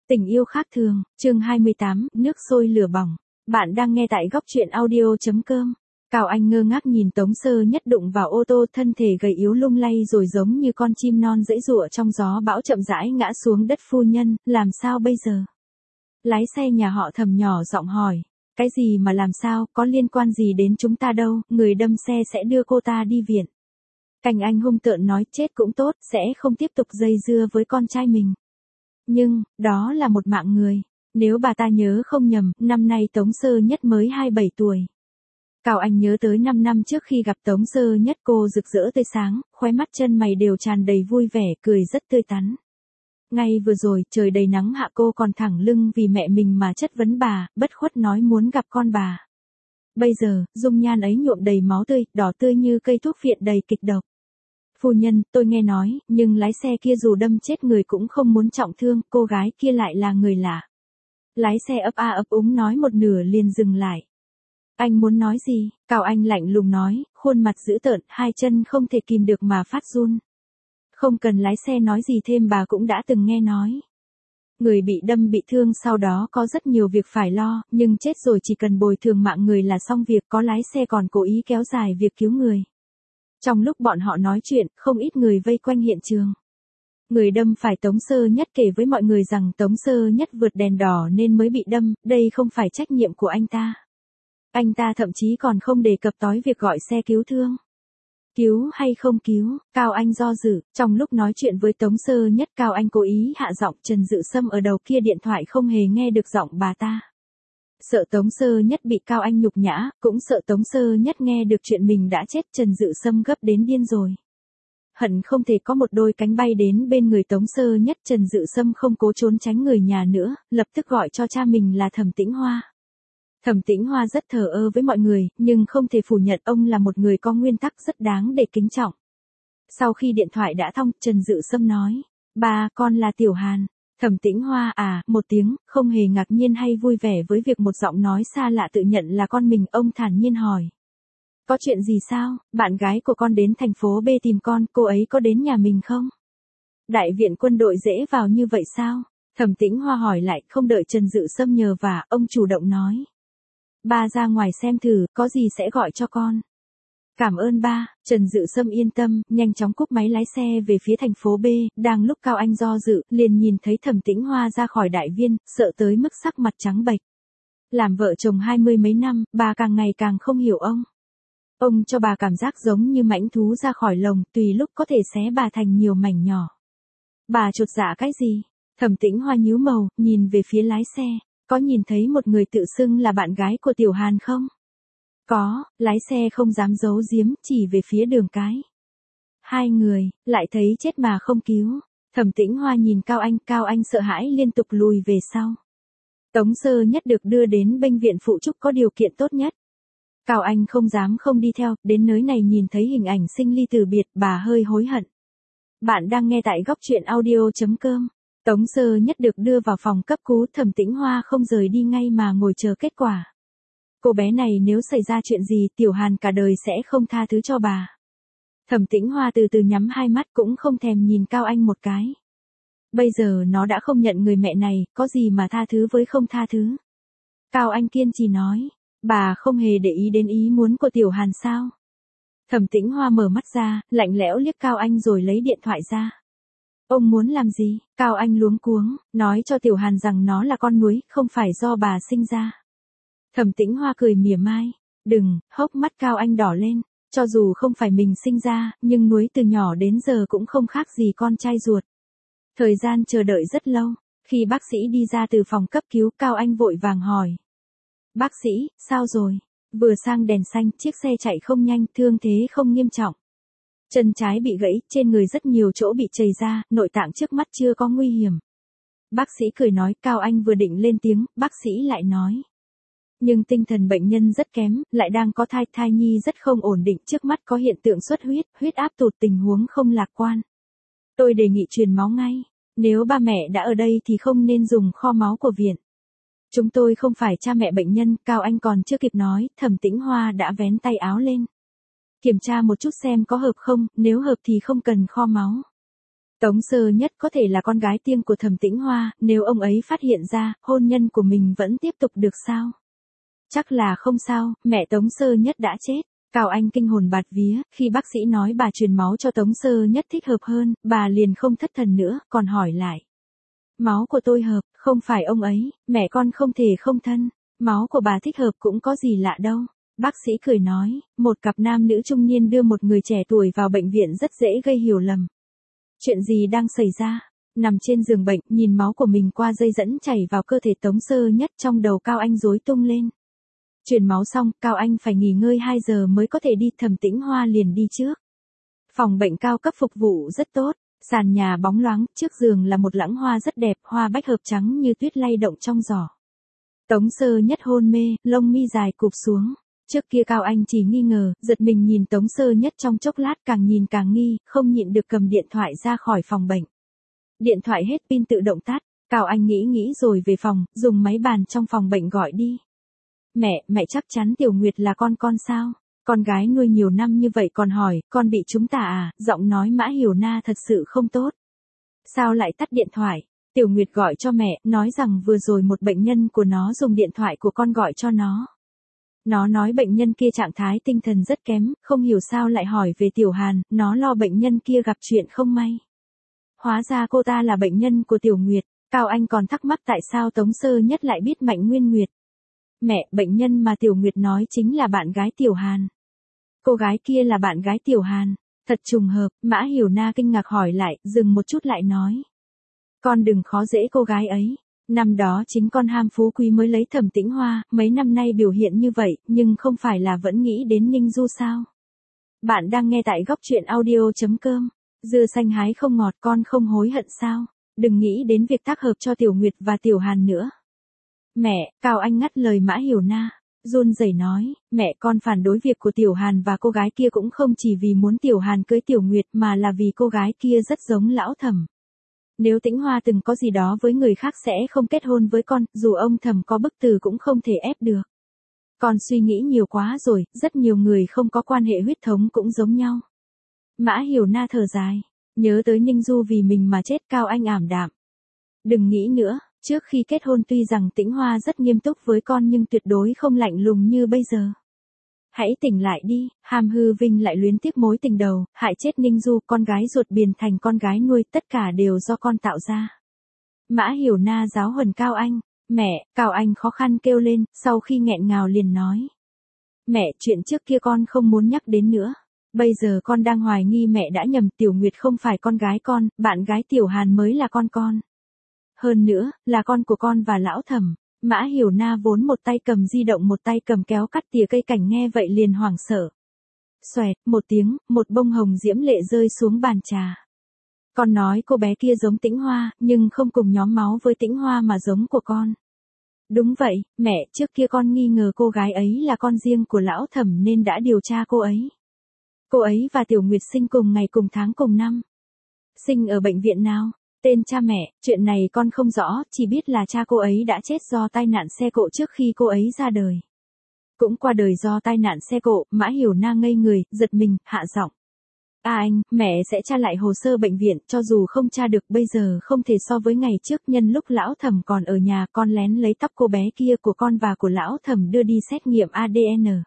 Tình yêu khác thường, chương 28, nước sôi lửa bỏng. Bạn đang nghe tại góc truyện audio.com. Cao Anh ngơ ngác nhìn Tống Sơ Nhất đụng vào ô tô, thân thể gầy yếu lung lay rồi giống như con chim non giãy giụa trong gió bão chậm rãi ngã xuống đất. Phu nhân, làm sao bây giờ? Lái xe nhà họ Thẩm nhỏ giọng hỏi. Cái gì mà làm sao, có liên quan gì đến chúng ta đâu, người đâm xe sẽ đưa cô ta đi viện. Cảnh Anh hung tợn nói, chết cũng tốt, sẽ không tiếp tục dây dưa với con trai mình. Nhưng, đó là một mạng người. Nếu bà ta nhớ không nhầm, năm nay Tống Sơ Nhất mới 27 tuổi. Cao Anh nhớ tới 5 năm trước khi gặp Tống Sơ Nhất, cô rực rỡ tươi sáng, khóe mắt chân mày đều tràn đầy vui vẻ, cười rất tươi tắn. Ngay vừa rồi, trời đầy nắng hạ, cô còn thẳng lưng vì mẹ mình mà chất vấn bà, bất khuất nói muốn gặp con bà. Bây giờ, dung nhan ấy nhuộm đầy máu tươi, đỏ tươi như cây thuốc phiện đầy kịch độc. Phu nhân, tôi nghe nói, nhưng lái xe kia dù đâm chết người cũng không muốn trọng thương, cô gái kia lại là người lạ. Lái xe ấp a ấp úng nói một nửa liền dừng lại. Anh muốn nói gì? Cao Anh lạnh lùng nói, khuôn mặt dữ tợn, hai chân không thể kìm được mà phát run. Không cần lái xe nói gì thêm, bà cũng đã từng nghe nói. Người bị đâm bị thương sau đó có rất nhiều việc phải lo, nhưng chết rồi chỉ cần bồi thường mạng người là xong việc, có lái xe còn cố ý kéo dài việc cứu người. Trong lúc bọn họ nói chuyện, không ít người vây quanh hiện trường. Người đâm phải Tống Sơ Nhất kể với mọi người rằng Tống Sơ Nhất vượt đèn đỏ nên mới bị đâm, đây không phải trách nhiệm của anh ta. Anh ta thậm chí còn không đề cập tới việc gọi xe cứu thương. Cứu hay không cứu, Cao Anh do dự, trong lúc nói chuyện với Tống Sơ Nhất, Cao Anh cố ý hạ giọng. Trần Dự Sâm ở đầu kia điện thoại không hề nghe được giọng bà ta. Sợ Tống Sơ Nhất bị Cao Anh nhục nhã, cũng sợ Tống Sơ Nhất nghe được chuyện mình đã chết, Trần Dự Sâm gấp đến điên rồi. Hận không thể có một đôi cánh bay đến bên người Tống Sơ Nhất. Trần Dự Sâm không cố trốn tránh người nhà nữa, lập tức gọi cho cha mình là Thẩm Tĩnh Hoa. Thẩm Tĩnh Hoa rất thờ ơ với mọi người, nhưng không thể phủ nhận ông là một người có nguyên tắc rất đáng để kính trọng. Sau khi điện thoại đã thông, Trần Dự Sâm nói, ba, con là Tiểu Hàn. Thẩm Tĩnh Hoa một tiếng, không hề ngạc nhiên hay vui vẻ với việc một giọng nói xa lạ tự nhận là con mình, ông thản nhiên hỏi. Có chuyện gì sao, bạn gái của con đến thành phố B tìm con, cô ấy có đến nhà mình không? Đại viện quân đội dễ vào như vậy sao? Thẩm Tĩnh Hoa hỏi lại, không đợi Trần Dự Sâm nhờ vả, ông chủ động nói. Ba ra ngoài xem thử, có gì sẽ gọi cho con. Cảm ơn ba, Trần Dự Sâm yên tâm, nhanh chóng cúp máy lái xe về phía thành phố B, đang lúc Cao Anh do dự, liền nhìn thấy Thẩm Tĩnh Hoa ra khỏi đại viên, sợ tới mức sắc mặt trắng bệch. Làm vợ chồng 20 mấy năm, bà càng ngày càng không hiểu ông. Ông cho bà cảm giác giống như mãnh thú ra khỏi lồng, tùy lúc có thể xé bà thành nhiều mảnh nhỏ. Bà chột dạ cái gì? Thẩm Tĩnh Hoa nhíu màu, nhìn về phía lái xe, có nhìn thấy một người tự xưng là bạn gái của Tiểu Hàn không? Có, lái xe không dám giấu giếm, chỉ về phía đường cái. Hai người, lại thấy chết mà không cứu. Thẩm Tĩnh Hoa nhìn Cao Anh sợ hãi liên tục lùi về sau. Tống Sơ Nhất được đưa đến bệnh viện phụ trúc có điều kiện tốt nhất. Cao Anh không dám không đi theo, đến nơi này nhìn thấy hình ảnh sinh ly từ biệt, bà hơi hối hận. Bạn đang nghe tại góc truyện audio.com. Tống Sơ Nhất được đưa vào phòng cấp cứu, Thẩm Tĩnh Hoa không rời đi ngay mà ngồi chờ kết quả. Cô bé này nếu xảy ra chuyện gì, Tiểu Hàn cả đời sẽ không tha thứ cho bà. Thẩm Tĩnh Hoa từ từ nhắm hai mắt, cũng không thèm nhìn Cao Anh một cái. Bây giờ nó đã không nhận người mẹ này, có gì mà tha thứ với không tha thứ. Cao Anh kiên trì nói, bà không hề để ý đến ý muốn của Tiểu Hàn sao? Thẩm Tĩnh Hoa mở mắt ra, lạnh lẽo liếc Cao Anh rồi lấy điện thoại ra. Ông muốn làm gì? Cao Anh luống cuống, nói cho Tiểu Hàn rằng nó là con nuôi, không phải do bà sinh ra. Thẩm Tĩnh Hoa cười mỉa mai. Đừng, hốc mắt Cao Anh đỏ lên. Cho dù không phải mình sinh ra, nhưng nuôi từ nhỏ đến giờ cũng không khác gì con trai ruột. Thời gian chờ đợi rất lâu. Khi bác sĩ đi ra từ phòng cấp cứu, Cao Anh vội vàng hỏi. Bác sĩ, sao rồi? Vừa sang đèn xanh, chiếc xe chạy không nhanh, thương thế không nghiêm trọng. Chân trái bị gãy, trên người rất nhiều chỗ bị chảy ra, nội tạng trước mắt chưa có nguy hiểm. Bác sĩ cười nói. Cao Anh vừa định lên tiếng, bác sĩ lại nói. Nhưng tinh thần bệnh nhân rất kém, lại đang có thai, thai nhi rất không ổn định, trước mắt có hiện tượng xuất huyết, huyết áp tụt, tình huống không lạc quan. Tôi đề nghị truyền máu ngay. Nếu ba mẹ đã ở đây thì không nên dùng kho máu của viện. Chúng tôi không phải cha mẹ bệnh nhân. Cao Anh còn chưa kịp nói, Thẩm Tĩnh Hoa đã vén tay áo lên. Kiểm tra một chút xem có hợp không, nếu hợp thì không cần kho máu. Tống Sơ Nhất có thể là con gái tiêng của Thẩm Tĩnh Hoa, nếu ông ấy phát hiện ra, hôn nhân của mình vẫn tiếp tục được sao? Chắc là không sao, mẹ Tống Sơ Nhất đã chết. Cao Anh kinh hồn bạt vía, khi bác sĩ nói bà truyền máu cho Tống Sơ Nhất thích hợp hơn, bà liền không thất thần nữa, còn hỏi lại. Máu của tôi hợp, không phải ông ấy, mẹ con không thể không thân. Máu của bà thích hợp cũng có gì lạ đâu. Bác sĩ cười nói, một cặp nam nữ trung niên đưa một người trẻ tuổi vào bệnh viện rất dễ gây hiểu lầm. Chuyện gì đang xảy ra? Nằm trên giường bệnh, nhìn máu của mình qua dây dẫn chảy vào cơ thể Tống Sơ Nhất, trong đầu Cao Anh rối tung lên. Truyền máu xong, Cao Anh phải nghỉ ngơi 2 giờ mới có thể đi, Thẩm Tĩnh Hoa liền đi trước. Phòng bệnh cao cấp phục vụ rất tốt, sàn nhà bóng loáng, trước giường là một lẵng hoa rất đẹp, hoa bách hợp trắng như tuyết lay động trong gió. Tống Sơ Nhất hôn mê, lông mi dài cụp xuống. Trước kia Cao Anh chỉ nghi ngờ, giật mình nhìn Tống Sơ Nhất trong chốc lát, càng nhìn càng nghi, không nhịn được cầm điện thoại ra khỏi phòng bệnh. Điện thoại hết pin tự động tắt, Cao Anh nghĩ rồi về phòng, dùng máy bàn trong phòng bệnh gọi đi. Mẹ chắc chắn Tiểu Nguyệt là con sao? Con gái nuôi nhiều năm như vậy còn hỏi, con bị chúng ta à? Giọng nói Mã Hiểu Na thật sự không tốt. Sao lại tắt điện thoại? Tiểu Nguyệt gọi cho mẹ, nói rằng vừa rồi một bệnh nhân của nó dùng điện thoại của con gọi cho nó. Nó nói bệnh nhân kia trạng thái tinh thần rất kém, không hiểu sao lại hỏi về Tiểu Hàn, nó lo bệnh nhân kia gặp chuyện không may. Hóa ra cô ta là bệnh nhân của Tiểu Nguyệt. Cao Anh còn thắc mắc tại sao Tống Sơ Nhất lại biết Mạnh Nguyên Nguyệt. Mẹ, bệnh nhân mà Tiểu Nguyệt nói chính là bạn gái Tiểu Hàn. Cô gái kia là bạn gái Tiểu Hàn. Thật trùng hợp, Mã Hiểu Na kinh ngạc hỏi lại, dừng một chút lại nói. Con đừng khó dễ cô gái ấy. Năm đó chính con ham phú quý mới lấy Thẩm Tĩnh Hoa, mấy năm nay biểu hiện như vậy, nhưng không phải là vẫn nghĩ đến Ninh Du sao? Bạn đang nghe tại góc truyện audio.com. Dưa xanh hái không ngọt, con không hối hận sao? Đừng nghĩ đến việc tác hợp cho Tiểu Nguyệt và Tiểu Hàn nữa. Mẹ, Cao Anh ngắt lời Mã Hiểu Na, run rẩy nói, mẹ con phản đối việc của Tiểu Hàn và cô gái kia cũng không chỉ vì muốn Tiểu Hàn cưới Tiểu Nguyệt mà là vì cô gái kia rất giống lão Thẩm. Nếu Tĩnh Hoa từng có gì đó với người khác sẽ không kết hôn với con, dù ông Thẩm có bức từ cũng không thể ép được. Con suy nghĩ nhiều quá rồi, rất nhiều người không có quan hệ huyết thống cũng giống nhau. Mã Hiểu Na thở dài, nhớ tới Ninh Du vì mình mà chết. Cao Anh ảm đạm. Đừng nghĩ nữa, trước khi kết hôn tuy rằng Tĩnh Hoa rất nghiêm túc với con nhưng tuyệt đối không lạnh lùng như bây giờ. Hãy tỉnh lại đi, ham hư vinh lại luyến tiếc mối tình đầu, hại chết Ninh Du, con gái ruột biến thành con gái nuôi, tất cả đều do con tạo ra. Mã Hiểu Na giáo huấn Cao Anh. Mẹ, Cao Anh khó khăn kêu lên, sau khi nghẹn ngào liền nói. Mẹ, chuyện trước kia con không muốn nhắc đến nữa. Bây giờ con đang hoài nghi mẹ đã nhầm, Tiểu Nguyệt không phải con gái con, bạn gái Tiểu Hàn mới là con. Hơn nữa, là con của con và lão Thẩm. Mã Hiểu Na vốn một tay cầm di động một tay cầm kéo cắt tỉa cây cảnh nghe vậy liền hoảng sợ. Xoẹt, một tiếng, một bông hồng diễm lệ rơi xuống bàn trà. Con nói cô bé kia giống Tĩnh Hoa, nhưng không cùng nhóm máu với Tĩnh Hoa mà giống của con. Đúng vậy, mẹ, trước kia con nghi ngờ cô gái ấy là con riêng của lão Thẩm nên đã điều tra cô ấy. Cô ấy và Tiểu Nguyệt sinh cùng ngày cùng tháng cùng năm. Sinh ở bệnh viện nào? Tên cha mẹ, chuyện này con không rõ, chỉ biết là cha cô ấy đã chết do tai nạn xe cộ trước khi cô ấy ra đời. Cũng qua đời do tai nạn xe cộ. Mã Hiểu Na ngây người, giật mình, hạ giọng. Anh, mẹ sẽ tra lại hồ sơ bệnh viện, cho dù không tra được bây giờ không thể so với ngày trước, nhân lúc lão Thẩm còn ở nhà, con lén lấy tóc cô bé kia của con và của lão Thẩm đưa đi xét nghiệm ADN.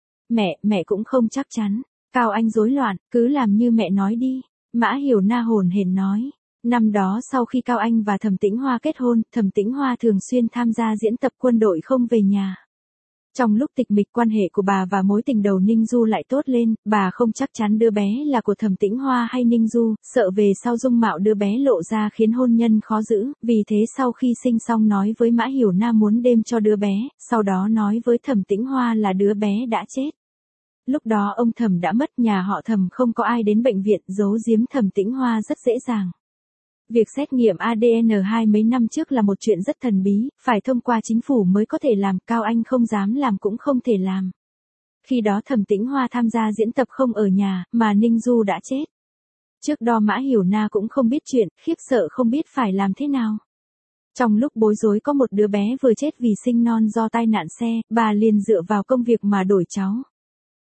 Mẹ cũng không chắc chắn. Cao Anh rối loạn, cứ làm như mẹ nói đi. Mã Hiểu Na hồn hển nói. Năm đó sau khi Cao Anh và Thẩm Tĩnh Hoa kết hôn, Thẩm Tĩnh Hoa thường xuyên tham gia diễn tập quân đội không về nhà. Trong lúc tịch mịch, quan hệ của bà và mối tình đầu Ninh Du lại tốt lên, bà không chắc chắn đứa bé là của Thẩm Tĩnh Hoa hay Ninh Du, sợ về sau dung mạo đứa bé lộ ra khiến hôn nhân khó giữ, vì thế sau khi sinh xong nói với Mã Hiểu Na muốn đêm cho đứa bé, sau đó nói với Thẩm Tĩnh Hoa là đứa bé đã chết. Lúc đó ông Thẩm đã mất, nhà họ Thẩm không có ai đến bệnh viện, giấu giếm Thẩm Tĩnh Hoa rất dễ dàng. Việc xét nghiệm ADN mấy năm trước là một chuyện rất thần bí, phải thông qua chính phủ mới có thể làm, Cao Anh không dám làm cũng không thể làm. Khi đó Thẩm Tĩnh Hoa tham gia diễn tập không ở nhà, mà Ninh Du đã chết. Trước đó Mã Hiểu Na cũng không biết chuyện, khiếp sợ không biết phải làm thế nào. Trong lúc bối rối có một đứa bé vừa chết vì sinh non do tai nạn xe, bà liền dựa vào công việc mà đổi cháu.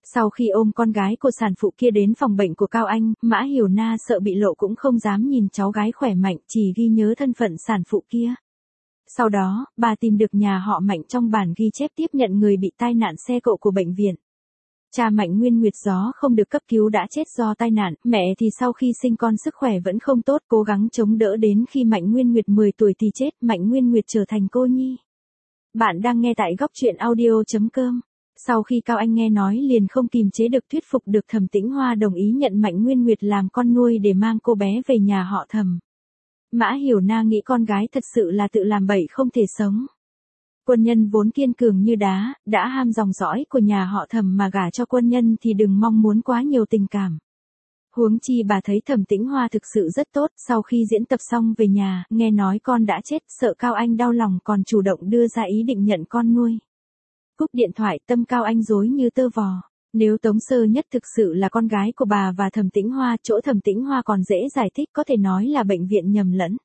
Sau khi ôm con gái của sản phụ kia đến phòng bệnh của Cao Anh, Mã Hiểu Na sợ bị lộ cũng không dám nhìn cháu gái khỏe mạnh, chỉ ghi nhớ thân phận sản phụ kia. Sau đó, bà tìm được nhà họ Mạnh trong bản ghi chép tiếp nhận người bị tai nạn xe cộ của bệnh viện. Cha Mạnh Nguyên Nguyệt Gió không được cấp cứu đã chết do tai nạn, mẹ thì sau khi sinh con sức khỏe vẫn không tốt, cố gắng chống đỡ đến khi Mạnh Nguyên Nguyệt 10 tuổi thì chết, Mạnh Nguyên Nguyệt trở thành cô nhi. Bạn đang nghe tại góc truyện audio.com. Sau khi Cao Anh nghe nói liền không kìm chế được thuyết phục được Thẩm Tĩnh Hoa đồng ý nhận Mạnh Nguyên Nguyệt làm con nuôi để mang cô bé về nhà họ Thẩm. Mã Hiểu Na nghĩ con gái thật sự là tự làm bậy không thể sống. Quân nhân vốn kiên cường như đá, đã ham dòng dõi của nhà họ Thẩm mà gả cho quân nhân thì đừng mong muốn quá nhiều tình cảm. Huống chi bà thấy Thẩm Tĩnh Hoa thực sự rất tốt, sau khi diễn tập xong về nhà, nghe nói con đã chết, sợ Cao Anh đau lòng còn chủ động đưa ra ý định nhận con nuôi. Cúp điện thoại, tâm Cao Anh rối như tơ vò. Nếu Tống Sơ Nhất thực sự là con gái của bà và Thẩm Tĩnh Hoa, chỗ Thẩm Tĩnh Hoa còn dễ giải thích, có thể nói là bệnh viện nhầm lẫn.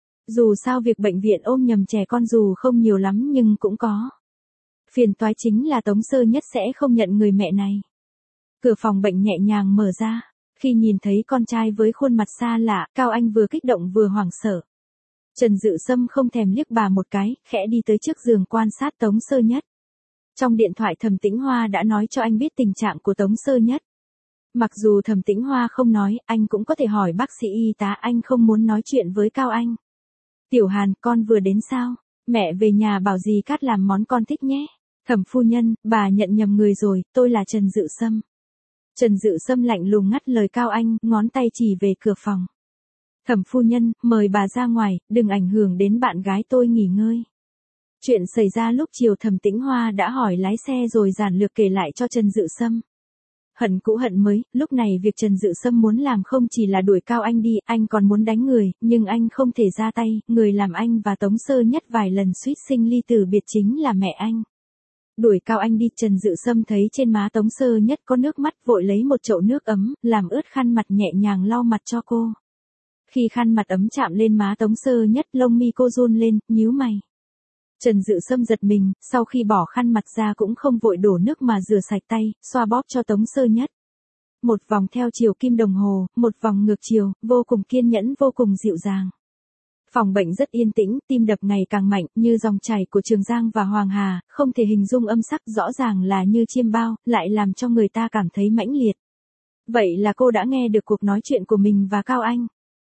Dù sao việc bệnh viện ôm nhầm trẻ con dù không nhiều lắm nhưng cũng có. Phiền toái chính là Tống Sơ Nhất sẽ không nhận người mẹ này. Cửa phòng bệnh nhẹ nhàng mở ra. Khi nhìn thấy con trai với khuôn mặt xa lạ, Cao Anh vừa kích động vừa hoảng sợ. Trần Dự Sâm không thèm liếc bà một cái, khẽ đi tới trước giường quan sát Tống Sơ Nhất. Trong điện thoại Thẩm Tĩnh Hoa đã nói cho anh biết tình trạng của Tống Sơ Nhất. Mặc dù Thẩm Tĩnh Hoa không nói, anh cũng có thể hỏi bác sĩ y tá, anh không muốn nói chuyện với Cao Anh. Tiểu Hàn, con vừa đến sao? Mẹ về nhà bảo dì Cát làm món con thích nhé. Thẩm phu nhân, bà nhận nhầm người rồi, tôi là Trần Dự Sâm. Trần Dự Sâm lạnh lùng ngắt lời Cao Anh, ngón tay chỉ về cửa phòng. Thẩm phu nhân, mời bà ra ngoài, đừng ảnh hưởng đến bạn gái tôi nghỉ ngơi. Chuyện xảy ra lúc chiều Thẩm Tĩnh Hoa đã hỏi lái xe rồi giản lược kể lại cho Trần Dự Sâm. Hận cũ hận mới, lúc này việc Trần Dự Sâm muốn làm không chỉ là đuổi Cao Anh đi, anh còn muốn đánh người, nhưng anh không thể ra tay, người làm anh và Tống Sơ Nhất vài lần suýt sinh ly tử biệt chính là mẹ anh. Đuổi Cao Anh đi, Trần Dự Sâm thấy trên má Tống Sơ Nhất có nước mắt, vội lấy một chậu nước ấm, làm ướt khăn mặt nhẹ nhàng lau mặt cho cô. Khi khăn mặt ấm chạm lên má Tống Sơ Nhất, lông mi cô run lên, nhíu mày. Trần Dự Sâm giật mình, sau khi bỏ khăn mặt ra cũng không vội đổ nước mà rửa sạch tay, xoa bóp cho Tống Sơ Nhất. Một vòng theo chiều kim đồng hồ, một vòng ngược chiều, vô cùng kiên nhẫn, vô cùng dịu dàng. Phòng bệnh rất yên tĩnh, tim đập ngày càng mạnh, như dòng chảy của Trường Giang và Hoàng Hà, không thể hình dung âm sắc, rõ ràng là như chiêm bao, lại làm cho người ta cảm thấy mãnh liệt. Vậy là cô đã nghe được cuộc nói chuyện của mình và Cao Anh.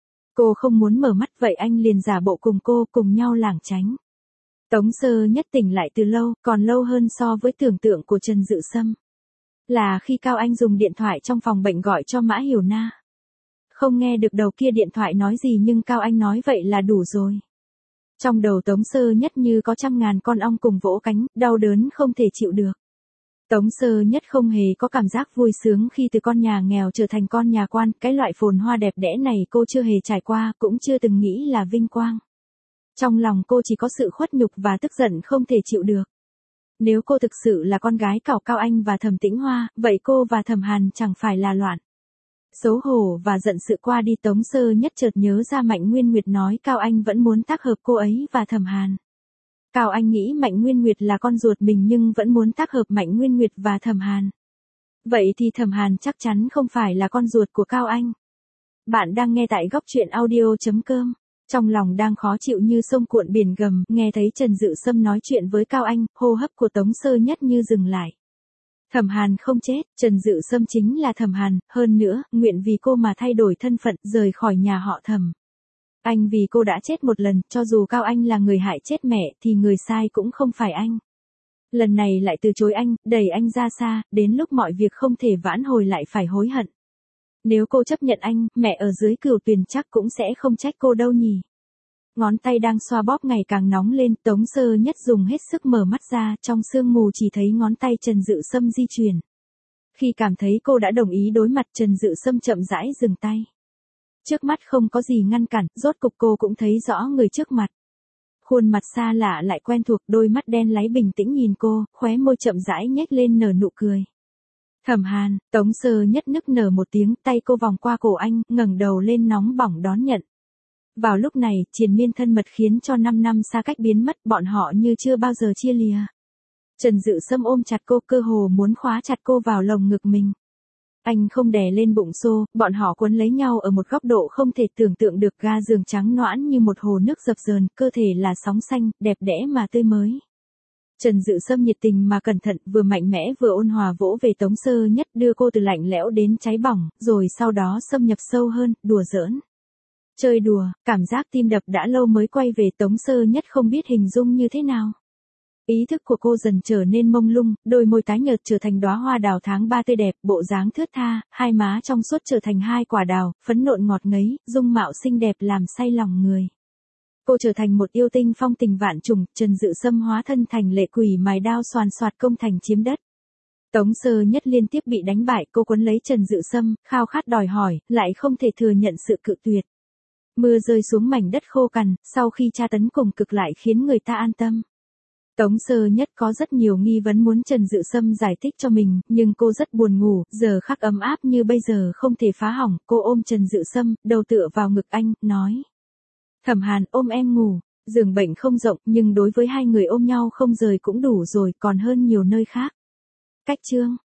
Cô không muốn mở mắt, vậy anh liền giả bộ cùng cô, cùng nhau lảng tránh. Tống Sơ Nhất tỉnh lại từ lâu, còn lâu hơn so với tưởng tượng của Trần Dự Sâm. Là khi Cao Anh dùng điện thoại trong phòng bệnh gọi cho Mã Hiểu Na. Không nghe được đầu kia điện thoại nói gì nhưng Cao Anh nói vậy là đủ rồi. Trong đầu Tống Sơ Nhất như có trăm ngàn con ong cùng vỗ cánh, đau đớn không thể chịu được. Tống Sơ Nhất không hề có cảm giác vui sướng khi từ con nhà nghèo trở thành con nhà quan, cái loại phồn hoa đẹp đẽ này cô chưa hề trải qua, cũng chưa từng nghĩ là vinh quang. Trong lòng cô chỉ có sự khuất nhục và tức giận không thể chịu được. Nếu cô thực sự là con gái của Cao Anh và Thẩm Tĩnh Hoa, vậy cô và Thẩm Hàn chẳng phải là loạn. Xấu hổ và giận sự qua đi, Tống Sơ Nhất chợt nhớ ra Mạnh Nguyên Nguyệt nói Cao Anh vẫn muốn tác hợp cô ấy và Thẩm Hàn. Cao Anh nghĩ Mạnh Nguyên Nguyệt là con ruột mình nhưng vẫn muốn tác hợp Mạnh Nguyên Nguyệt và Thẩm Hàn. Vậy thì Thẩm Hàn chắc chắn không phải là con ruột của Cao Anh. Bạn đang nghe tại góc truyện audio.com. Trong lòng đang khó chịu như sông cuộn biển gầm, nghe thấy Trần Dự Sâm nói chuyện với Cao Anh, hô hấp của Tống Sơ Nhất như dừng lại. Thẩm Hàn không chết, Trần Dự Sâm chính là Thẩm Hàn, hơn nữa, nguyện vì cô mà thay đổi thân phận, rời khỏi nhà họ Thẩm. Anh vì cô đã chết một lần, cho dù Cao Anh là người hại chết mẹ, thì người sai cũng không phải anh. Lần này lại từ chối anh, đẩy anh ra xa, đến lúc mọi việc không thể vãn hồi lại phải hối hận. Nếu cô chấp nhận anh, mẹ ở dưới Cửu Tuyền chắc cũng sẽ không trách cô đâu nhỉ. Ngón tay đang xoa bóp ngày càng nóng lên, Tống Sơ Nhất dùng hết sức mở mắt ra, trong sương mù chỉ thấy ngón tay Trần Dự Sâm di chuyển. Khi cảm thấy cô đã đồng ý đối mặt, Trần Dự Sâm chậm rãi dừng tay. Trước mắt không có gì ngăn cản, rốt cục cô cũng thấy rõ người trước mặt. Khuôn mặt xa lạ lại quen thuộc, đôi mắt đen láy bình tĩnh nhìn cô, khóe môi chậm rãi nhếch lên nở nụ cười. Thẩm Hàn, Tống Sơ Nhất nức nở một tiếng, tay cô vòng qua cổ anh, ngẩng đầu lên nóng bỏng đón nhận. Vào lúc này, triền miên thân mật khiến cho 5 năm xa cách biến mất, bọn họ như chưa bao giờ chia lìa. Trần Dự Sâm ôm chặt cô, cơ hồ muốn khóa chặt cô vào lồng ngực mình. Anh không đè lên bụng xô, bọn họ quấn lấy nhau ở một góc độ không thể tưởng tượng được, ga giường trắng nõn như một hồ nước dập dờn, cơ thể là sóng xanh, đẹp đẽ mà tươi mới. Trần Dự Sâm nhiệt tình mà cẩn thận, vừa mạnh mẽ vừa ôn hòa vỗ về Tống Sơ Nhất, đưa cô từ lạnh lẽo đến cháy bỏng, rồi sau đó xâm nhập sâu hơn, đùa giỡn. Chơi đùa, cảm giác tim đập đã lâu mới quay về, Tống Sơ Nhất không biết hình dung như thế nào. Ý thức của cô dần trở nên mông lung, đôi môi tái nhợt trở thành đóa hoa đào tháng 3 tươi đẹp, bộ dáng thướt tha, hai má trong suốt trở thành hai quả đào, phấn nộn ngọt ngấy, dung mạo xinh đẹp làm say lòng người. Cô trở thành một yêu tinh phong tình vạn trùng, Trần Dự Sâm hóa thân thành lệ quỷ mài đao xoàn xoạt công thành chiếm đất. Tống Sơ Nhất liên tiếp bị đánh bại, cô quấn lấy Trần Dự Sâm, khao khát đòi hỏi, lại không thể thừa nhận sự cự tuyệt. Mưa rơi xuống mảnh đất khô cằn, sau khi tra tấn cùng cực lại khiến người ta an tâm. Tống Sơ Nhất có rất nhiều nghi vấn muốn Trần Dự Sâm giải thích cho mình, nhưng cô rất buồn ngủ, giờ khắc ấm áp như bây giờ không thể phá hỏng, cô ôm Trần Dự Sâm, đầu tựa vào ngực anh, nói. Thẩm Hàn, ôm em ngủ, giường bệnh không rộng, nhưng đối với hai người ôm nhau không rời cũng đủ rồi, còn hơn nhiều nơi khác. Cách chương.